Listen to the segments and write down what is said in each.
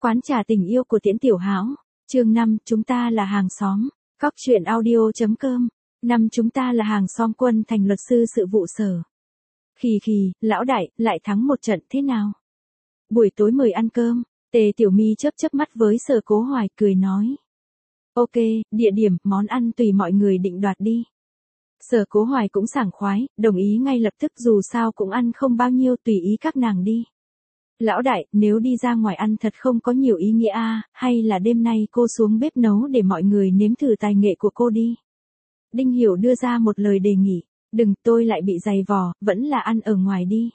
Quán trà tình yêu của Tiễn Tiểu Háo. Chương 5, chúng ta là hàng xóm. Cóc truyện audio.com. 5 chúng ta là hàng xóm. Quân Thành luật sư sự vụ sở. Khì, lão đại, lại thắng một trận thế nào? Buổi tối mời ăn cơm. Tề Tiểu My chớp mắt với Sở Cố Hoài, cười nói. Ok, địa điểm, món ăn tùy mọi người định đoạt đi. Sở Cố Hoài cũng sảng khoái, đồng ý ngay lập tức, dù sao cũng ăn không bao nhiêu, tùy ý các nàng đi. Lão đại, nếu đi ra ngoài ăn thật không có nhiều ý nghĩa hay là đêm nay cô xuống bếp nấu để mọi người nếm thử tài nghệ của cô đi. Đinh Hiểu đưa ra một lời đề nghị. Đừng, tôi lại bị giày vò, vẫn là ăn ở ngoài đi.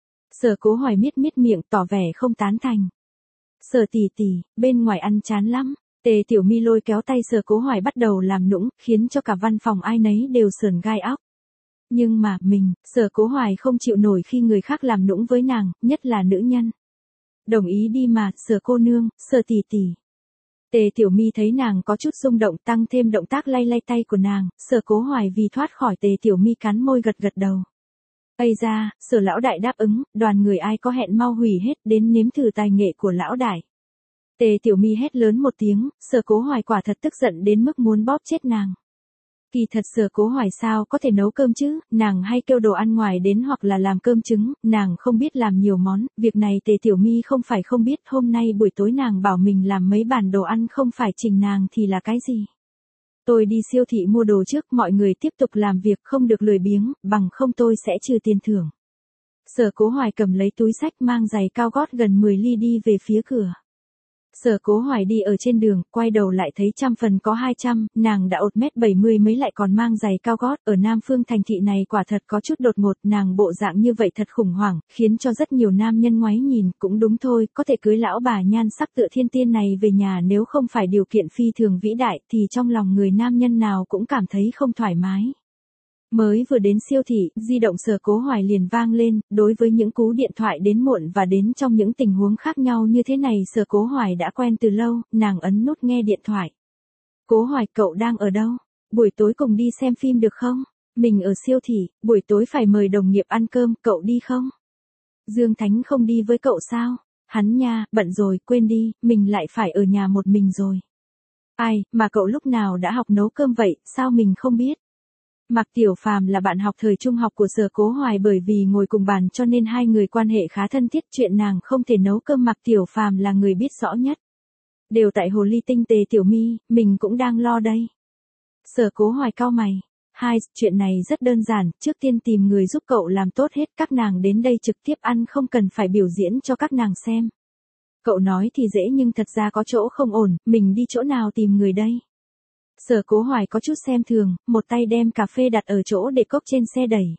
Sở Cố Hoài miết miệng, tỏ vẻ không tán thành. Sở tỷ, bên ngoài ăn chán lắm. Tề Tiểu My lôi kéo tay Sở Cố Hoài bắt đầu làm nũng, khiến cho cả văn phòng ai nấy đều sởn gai óc. Nhưng mà, Sở Cố Hoài không chịu nổi khi người khác làm nũng với nàng, nhất là nữ nhân. Đồng ý đi mà, Sở cô nương, Sở tỷ. Tề Tiểu My thấy nàng có chút rung động, tăng thêm động tác lay tay của nàng, Sở Cố Hoài vì thoát khỏi Tề Tiểu My cắn môi gật đầu. Ây ra, Sở lão đại đáp ứng, đoàn người ai có hẹn mau hủy hết đến nếm thử tài nghệ của lão đại. Tề Tiểu My hét lớn một tiếng, Sở Cố Hoài quả thật tức giận đến mức muốn bóp chết nàng. Kỳ thật Sở Cố Hoài sao có thể nấu cơm chứ, nàng hay kêu đồ ăn ngoài đến hoặc là làm cơm trứng, nàng không biết làm nhiều món, việc này Tề Tiểu My không phải không biết, hôm nay buổi tối nàng bảo mình làm mấy bàn đồ ăn không phải trình nàng thì là cái gì. Tôi đi siêu thị mua đồ trước, mọi người tiếp tục làm việc, không được lười biếng, bằng không tôi sẽ trừ tiền thưởng. Sở Cố Hoài cầm lấy túi xách mang giày cao gót gần 10 ly đi về phía cửa. Sở Cố Hoài đi ở trên đường, quay đầu lại thấy 100 phần có 200, nàng đã 1m70 mấy lại còn mang giày cao gót, ở Nam Phương thành thị này quả thật có chút đột ngột, nàng bộ dạng như vậy thật khủng hoảng, khiến cho rất nhiều nam nhân ngoái nhìn, cũng đúng thôi, có thể cưới lão bà nhan sắc tựa thiên tiên này về nhà nếu không phải điều kiện phi thường vĩ đại thì trong lòng người nam nhân nào cũng cảm thấy không thoải mái. Mới vừa đến siêu thị, di động Sở Cố Hoài liền vang lên, đối với những cú điện thoại đến muộn và đến trong những tình huống khác nhau như thế này Sở Cố Hoài đã quen từ lâu, nàng ấn nút nghe điện thoại. Cố Hoài, cậu đang ở đâu? Buổi tối cùng đi xem phim được không? Mình ở siêu thị, buổi tối phải mời đồng nghiệp ăn cơm, cậu đi không? Dương Thánh không đi với cậu sao? Hắn nha, bận rồi, quên đi, mình lại phải ở nhà một mình rồi. Ai, mà cậu lúc nào đã học nấu cơm vậy, sao mình không biết? Mạc Tiểu Phàm là bạn học thời trung học của Sở Cố Hoài, bởi vì ngồi cùng bàn cho nên hai người quan hệ khá thân thiết, chuyện nàng không thể nấu cơm Mạc Tiểu Phàm là người biết rõ nhất. Đều tại hồ ly tinh Tề Tiểu My, mình cũng đang lo đây. Sở Cố Hoài cau mày. Chuyện này rất đơn giản, trước tiên tìm người giúp cậu làm tốt hết, các nàng đến đây trực tiếp ăn không cần phải biểu diễn cho các nàng xem. Cậu nói thì dễ nhưng thật ra có chỗ không ổn, mình đi chỗ nào tìm người đây? Sở Cố Hoài có chút xem thường, một tay đem cà phê đặt ở chỗ để cốc trên xe đẩy.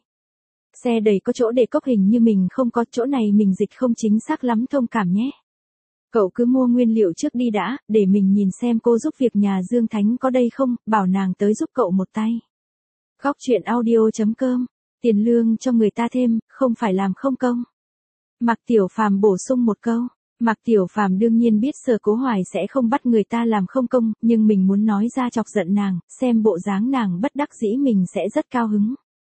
Xe đẩy có chỗ để cốc, hình như mình không có, chỗ này mình dịch không chính xác lắm, thông cảm nhé. Cậu cứ mua nguyên liệu trước đi đã, để mình nhìn xem cô giúp việc nhà Dương Thánh có đây không, bảo nàng tới giúp cậu một tay. Cóc truyện audio.com, tiền lương cho người ta thêm, không phải làm không công. Mạc Tiểu Phàm bổ sung một câu. Mạc Tiểu Phàm đương nhiên biết Sở Cố Hoài sẽ không bắt người ta làm không công, nhưng mình muốn nói ra chọc giận nàng, xem bộ dáng nàng bất đắc dĩ mình sẽ rất cao hứng.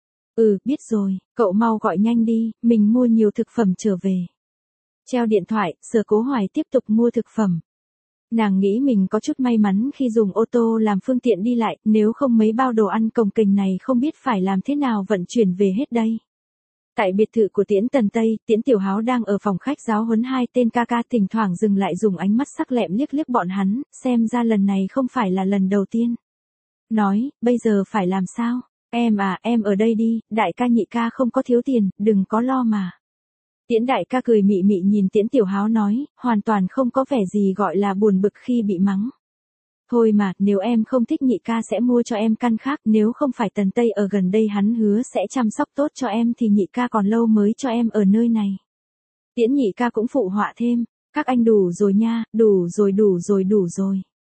Biết rồi, cậu mau gọi nhanh đi, mình mua nhiều thực phẩm trở về. Treo điện thoại, Sở Cố Hoài tiếp tục mua thực phẩm. Nàng nghĩ mình có chút may mắn khi dùng ô tô làm phương tiện đi lại, nếu không mấy bao đồ ăn cồng kềnh này không biết phải làm thế nào vận chuyển về hết đây. Tại biệt thự của Tiễn Tần Tây, Tiễn Tiểu Háo đang ở phòng khách giáo huấn hai tên ca ca, thỉnh thoảng dừng lại dùng ánh mắt sắc lẹm liếc bọn hắn, xem ra lần này không phải là lần đầu tiên. Nói, bây giờ phải làm sao? Em ở đây đi, đại ca nhị ca không có thiếu tiền, đừng có lo mà. Tiễn đại ca cười mị nhìn Tiễn Tiểu Háo nói, hoàn toàn không có vẻ gì gọi là buồn bực khi bị mắng. Thôi mà, nếu em không thích nhị ca sẽ mua cho em căn khác, nếu không phải Tần Tây ở gần đây hắn hứa sẽ chăm sóc tốt cho em thì nhị ca còn lâu mới cho em ở nơi này. Tiễn nhị ca cũng phụ họa thêm, các anh đủ rồi nha, đủ rồi.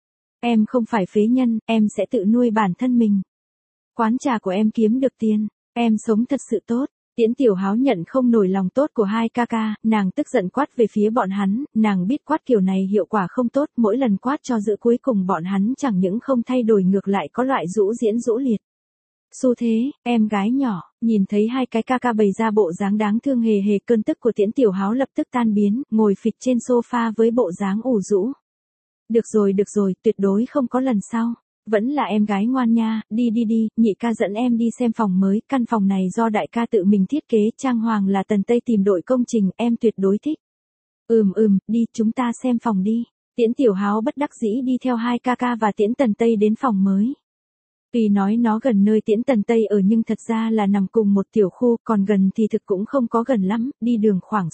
Em không phải phế nhân, em sẽ tự nuôi bản thân mình. Quán trà của em kiếm được tiền, em sống thật sự tốt. Tiễn Tiểu Háo nhận không nổi lòng tốt của hai ca ca, nàng tức giận quát về phía bọn hắn, nàng biết quát kiểu này hiệu quả không tốt, mỗi lần quát cho giữ cuối cùng bọn hắn chẳng những không thay đổi ngược lại có loại rũ diễn rũ liệt. Xu thế, em gái nhỏ, Nhìn thấy hai cái ca ca bày ra bộ dáng đáng thương hề hề, cơn tức của Tiễn Tiểu Háo lập tức tan biến, ngồi phịch trên sofa với bộ dáng ủ rũ. Được rồi, tuyệt đối không có lần sau. Vẫn là em gái ngoan nha, đi, nhị ca dẫn em đi xem phòng mới, căn phòng này do đại ca tự mình thiết kế, trang hoàng là Tần Tây tìm đội công trình, em tuyệt đối thích. Đi, chúng ta xem phòng đi. Tiễn Tiểu Háo bất đắc dĩ đi theo hai ca ca và Tiễn Tần Tây đến phòng mới. Tuy nói nó gần nơi Tiễn Tần Tây ở nhưng thật ra là nằm cùng một tiểu khu, còn gần thì thực cũng không có gần lắm, đi đường khoảng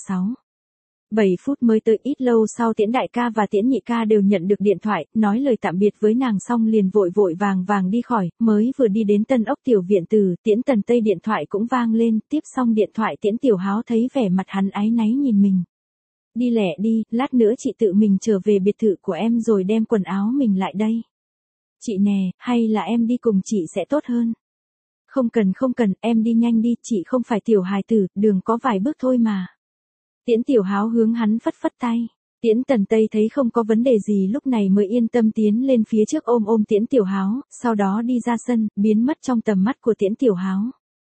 7 phút mới tới. Ít lâu sau Tiễn đại ca và Tiễn nhị ca đều nhận được điện thoại, nói lời tạm biệt với nàng xong liền vội vàng đi khỏi, mới vừa đi đến Tân Ốc tiểu viện từ, Tiễn Tần Tây điện thoại cũng vang lên, tiếp xong điện thoại Tiễn Tiểu Háo thấy vẻ mặt hắn áy náy nhìn mình. Đi lẹ đi, lát nữa chị tự mình trở về biệt thự của em rồi đem quần áo mình lại đây. Chị nè, hay là em đi cùng chị sẽ tốt hơn. Không cần, em đi nhanh đi, chị không phải tiểu hài tử, đường có vài bước thôi mà. Tiễn Tiểu Háo hướng hắn phất tay. Tiễn Tần Tây thấy không có vấn đề gì lúc này mới yên tâm tiến lên phía trước ôm Tiễn Tiểu Háo, sau đó đi ra sân, biến mất trong tầm mắt của Tiễn Tiểu Háo.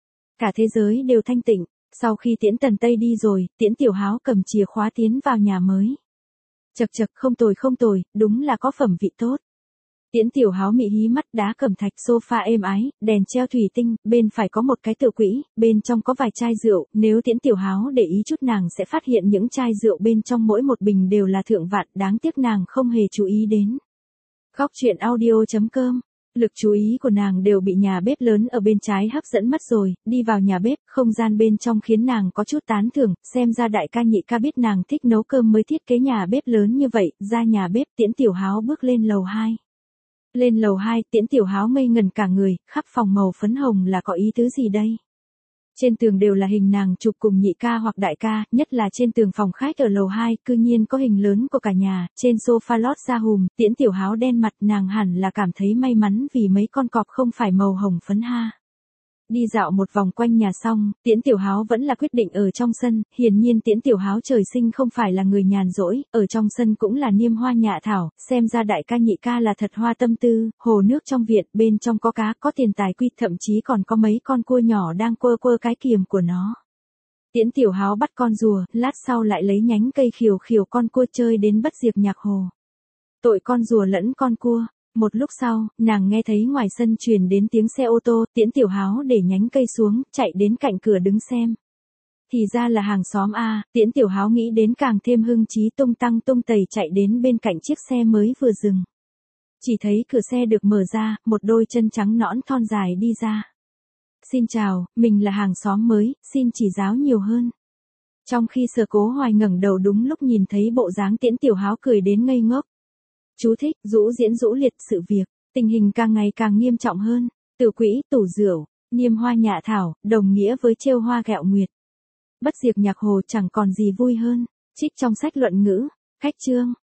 Cả thế giới đều thanh tịnh, sau khi Tiễn Tần Tây đi rồi, Tiễn Tiểu Háo cầm chìa khóa tiến vào nhà mới. Chật, không tồi, đúng là có phẩm vị tốt. Tiễn Tiểu Háo mị hí mắt, đá cẩm thạch, sofa êm ái, đèn treo thủy tinh, bên phải có một cái tựa quỹ, bên trong có vài chai rượu, nếu Tiễn Tiểu Háo để ý chút nàng sẽ phát hiện những chai rượu bên trong mỗi một bình đều là thượng vạn, đáng tiếc nàng không hề chú ý đến. Góc truyện audio.com. Lực chú ý của nàng đều bị nhà bếp lớn ở bên trái hấp dẫn mất rồi, đi vào nhà bếp, không gian bên trong khiến nàng có chút tán thưởng, xem ra đại ca nhị ca biết nàng thích nấu cơm mới thiết kế nhà bếp lớn như vậy, ra nhà bếp Tiễn Tiểu Háo bước lên lầu 2. Lên lầu 2, Tiễn Tiểu Háo ngây ngẩn cả người, khắp phòng màu phấn hồng là có ý tứ gì đây? Trên tường đều là hình nàng chụp cùng nhị ca hoặc đại ca, nhất là trên tường phòng khách ở lầu 2, cư nhiên có hình lớn của cả nhà, trên sofa lót da hùm, Tiễn Tiểu Háo đen mặt, nàng hẳn là cảm thấy may mắn vì mấy con cọp không phải màu hồng phấn ha. Đi dạo một vòng quanh nhà xong, Tiễn Tiểu Háo vẫn là quyết định ở trong sân, hiển nhiên Tiễn Tiểu Háo trời sinh không phải là người nhàn rỗi, ở trong sân cũng là niêm hoa nhạ thảo, xem ra đại ca nhị ca là thật hoa tâm tư, hồ nước trong viện, bên trong có cá, có tiền tài quy, thậm chí còn có mấy con cua nhỏ đang quơ cái kiềm của nó. Tiễn Tiểu Háo bắt con rùa, lát sau lại lấy nhánh cây khìu con cua chơi đến bất diệt nhạc hồ. Tội con rùa lẫn con cua. Một lúc sau, nàng nghe thấy ngoài sân truyền đến tiếng xe ô tô, Tiễn Tiểu Háo để nhánh cây xuống, chạy đến cạnh cửa đứng xem. Thì ra là hàng xóm a, Tiễn Tiểu Háo nghĩ đến càng thêm hưng trí, tung tăng tung tẩy chạy đến bên cạnh chiếc xe mới vừa dừng. Chỉ thấy cửa xe được mở ra, một đôi chân trắng nõn thon dài đi ra. Xin chào, mình là hàng xóm mới, xin chỉ giáo nhiều hơn. Trong khi Sở Cố Hoài ngẩng đầu đúng lúc nhìn thấy bộ dáng Tiễn Tiểu Háo cười đến ngây ngốc. Chú thích, rũ diễn rũ liệt sự việc, tình hình càng ngày càng nghiêm trọng hơn, tử quỹ, tủ rượu, niêm hoa nhạ thảo, đồng nghĩa với trêu hoa ghẹo nguyệt. Bất diệt nhạc hồ chẳng còn gì vui hơn, trích trong sách luận ngữ, khách chương.